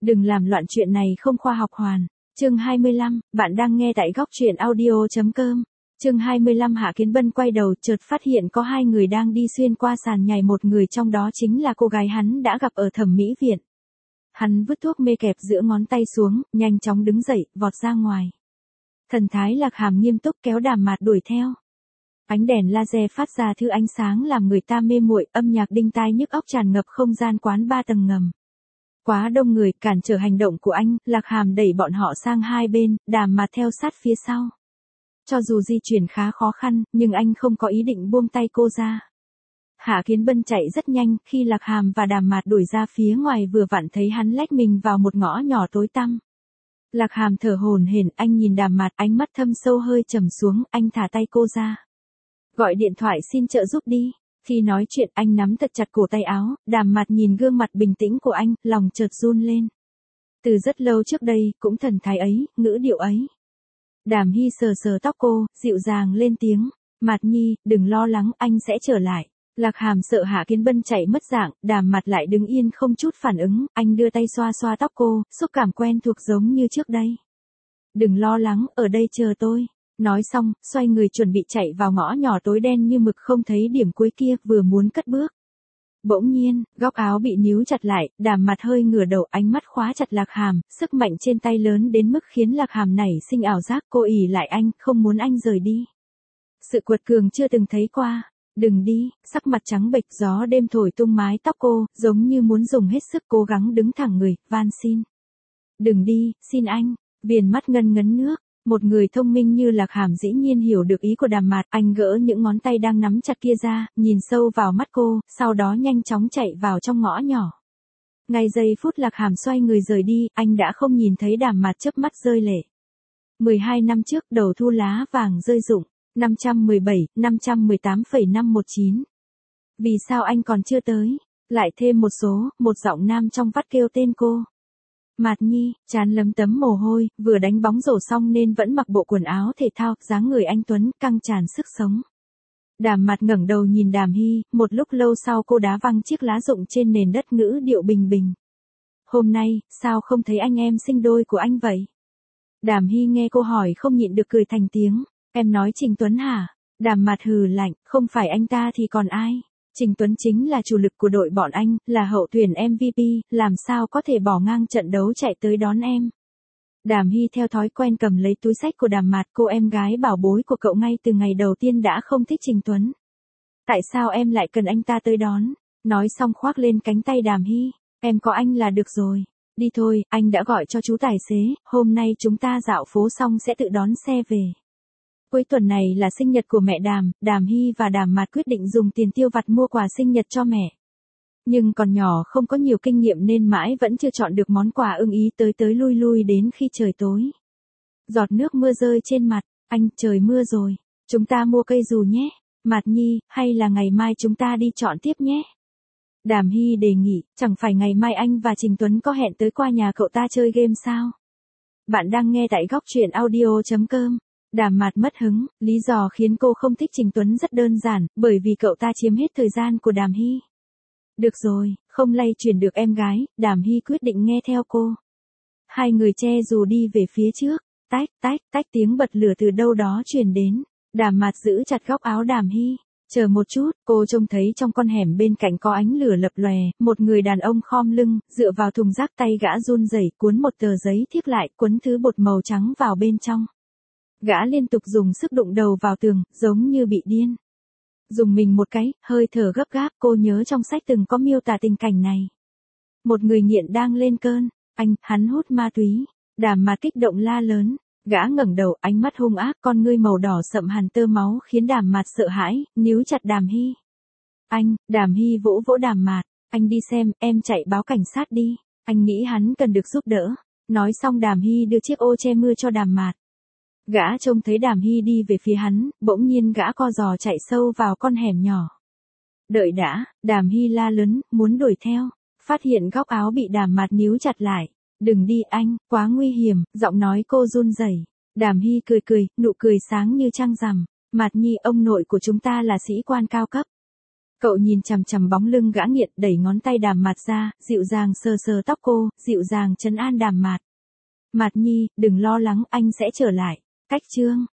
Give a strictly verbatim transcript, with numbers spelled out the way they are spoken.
Đừng làm loạn, chuyện này không khoa học hoàn. Chương hai mươi lăm, bạn đang nghe tại góc truyện audio chấm com. Chương hai mươi lăm, Hạ Kiến Bân quay đầu chợt phát hiện có hai người đang đi xuyên qua sàn nhảy, một người trong đó chính là cô gái hắn đã gặp ở thẩm mỹ viện. Hắn vứt thuốc mê kẹp giữa ngón tay xuống, nhanh chóng đứng dậy, vọt ra ngoài. Thần thái Lạc Hàm nghiêm túc kéo Đàm Mạt đuổi theo. Ánh đèn laser phát ra thứ ánh sáng làm người ta mê muội, âm nhạc đinh tai nhức óc tràn ngập không gian quán ba tầng ngầm. Quá đông người cản trở hành động của anh, Lạc Hàm đẩy bọn họ sang hai bên, Đàm Mạt theo sát phía sau. Cho dù di chuyển khá khó khăn, nhưng anh không có ý định buông tay cô ra. Hạ Kiến Bân chạy rất nhanh, khi Lạc Hàm và Đàm Mạt đuổi ra phía ngoài vừa vặn thấy hắn lách mình vào một ngõ nhỏ tối tăm. Lạc Hàm thở hổn hển, anh nhìn Đàm Mạt, ánh mắt thâm sâu hơi trầm xuống, anh thả tay cô ra. Gọi điện thoại xin trợ giúp đi. Khi nói chuyện anh nắm thật chặt cổ tay áo, Đàm Mạt nhìn gương mặt bình tĩnh của anh, lòng chợt run lên. Từ rất lâu trước đây, cũng thần thái ấy, ngữ điệu ấy. Đàm Hy sờ sờ tóc cô, dịu dàng lên tiếng. Mạt Nhi, đừng lo lắng, anh sẽ trở lại. Lạc Hàm sợ Hạ Kiến Bân chạy mất dạng, Đàm Mạt lại đứng yên không chút phản ứng, anh đưa tay xoa xoa tóc cô, xúc cảm quen thuộc giống như trước đây. Đừng lo lắng, ở đây chờ tôi. Nói xong, xoay người chuẩn bị chạy vào ngõ nhỏ tối đen như mực không thấy điểm cuối kia, vừa muốn cất bước. Bỗng nhiên, góc áo bị níu chặt lại, Đàm Mạt hơi ngửa đầu, ánh mắt khóa chặt Lạc Hàm, sức mạnh trên tay lớn đến mức khiến Lạc Hàm nảy sinh ảo giác, cô ỉ lại anh, không muốn anh rời đi. Sự quật cường chưa từng thấy qua. Đừng đi, sắc mặt trắng bệch, gió đêm thổi tung mái tóc cô, giống như muốn dùng hết sức cố gắng đứng thẳng người, van xin. Đừng đi, xin anh. Viền mắt ngân ngấn nước. Một người thông minh như Lạc Hàm dĩ nhiên hiểu được ý của Đàm Mạt, anh gỡ những ngón tay đang nắm chặt kia ra, nhìn sâu vào mắt cô, sau đó nhanh chóng chạy vào trong ngõ nhỏ. Ngay giây phút Lạc Hàm xoay người rời đi, anh đã không nhìn thấy Đàm Mạt chớp mắt rơi lệ. mười hai năm trước, đầu thu lá vàng rơi rụng, năm trăm mười bảy, năm trăm mười tám phẩy năm một chín. Vì sao anh còn chưa tới? Lại thêm một số, một giọng nam trong vắt kêu tên cô. Mạt Nhi, trán lấm tấm mồ hôi, vừa đánh bóng rổ xong nên vẫn mặc bộ quần áo thể thao, dáng người anh tuấn, căng tràn sức sống. Đàm Mạt ngẩng đầu nhìn Đàm Hy, một lúc lâu sau cô đá văng chiếc lá rụng trên nền đất, ngữ điệu bình bình. Hôm nay, sao không thấy anh em sinh đôi của anh vậy? Đàm Hy nghe cô hỏi không nhịn được cười thành tiếng. Em nói Trình Tuấn hả? Đàm Mạt hừ lạnh, không phải anh ta thì còn ai? Trình Tuấn chính là chủ lực của đội bọn anh, là hậu tuyển em vê pê, làm sao có thể bỏ ngang trận đấu chạy tới đón em. Đàm Hy theo thói quen cầm lấy túi xách của Đàm Mạt, cô em gái bảo bối của cậu ngay từ ngày đầu tiên đã không thích Trình Tuấn. Tại sao em lại cần anh ta tới đón? Nói xong khoác lên cánh tay Đàm Hy, em có anh là được rồi. Đi thôi, anh đã gọi cho chú tài xế, hôm nay chúng ta dạo phố xong sẽ tự đón xe về. Cuối tuần này là sinh nhật của mẹ Đàm, Đàm Hy và Đàm Mạt quyết định dùng tiền tiêu vặt mua quà sinh nhật cho mẹ. Nhưng còn nhỏ không có nhiều kinh nghiệm nên mãi vẫn chưa chọn được món quà ưng ý, tới tới lui lui đến khi trời tối. Giọt nước mưa rơi trên mặt, anh, trời mưa rồi, chúng ta mua cây dù nhé. Mạt Nhi, hay là ngày mai chúng ta đi chọn tiếp nhé. Đàm Hy đề nghị, chẳng phải ngày mai anh và Trình Tuấn có hẹn tới qua nhà cậu ta chơi game sao? Bạn đang nghe tại góc truyện audio chấm com. Đàm Mạt mất hứng, lý do khiến cô không thích Trình Tuấn rất đơn giản, bởi vì cậu ta chiếm hết thời gian của Đàm Hy. Được rồi, không lay chuyển được em gái, Đàm Hy quyết định nghe theo cô. Hai người che dù đi về phía trước, tách, tách, tách, tiếng bật lửa từ đâu đó truyền đến. Đàm Mạt giữ chặt góc áo Đàm Hy. Chờ một chút, cô trông thấy trong con hẻm bên cạnh có ánh lửa lập lòe, một người đàn ông khom lưng, dựa vào thùng rác, tay gã run rẩy cuốn một tờ giấy thiếc lại, quấn thứ bột màu trắng vào bên trong. Gã liên tục dùng sức đụng đầu vào tường, giống như bị điên. Dùng mình một cái, hơi thở gấp gáp, cô nhớ trong sách từng có miêu tả tình cảnh này. Một người nghiện đang lên cơn, anh, hắn hút ma túy. Đàm Mạt kích động la lớn, gã ngẩng đầu, ánh mắt hung ác, con ngươi màu đỏ sậm hằn tơ máu khiến Đàm Mạt sợ hãi, níu chặt Đàm Hy. Anh, Đàm Hy vỗ vỗ Đàm Mạt, anh đi xem, em chạy báo cảnh sát đi, anh nghĩ hắn cần được giúp đỡ. Nói xong Đàm Hy đưa chiếc ô che mưa cho Đàm Mạt. Gã trông thấy Đàm Hy đi về phía hắn, bỗng nhiên gã co giò chạy sâu vào con hẻm nhỏ. Đợi đã, Đàm Hy la lớn, muốn đuổi theo, phát hiện góc áo bị Đàm Mạt níu chặt lại. Đừng đi anh, quá nguy hiểm, giọng nói cô run rẩy. Đàm Hy cười cười, nụ cười sáng như trăng rằm. Mạt Nhi, ông nội của chúng ta là sĩ quan cao cấp. Cậu nhìn chằm chằm bóng lưng gã nghiện, đẩy ngón tay Đàm Mạt ra, dịu dàng sờ sờ tóc cô, dịu dàng trấn an Đàm Mạt. Mạt Nhi, đừng lo lắng, anh sẽ trở lại. Cách chương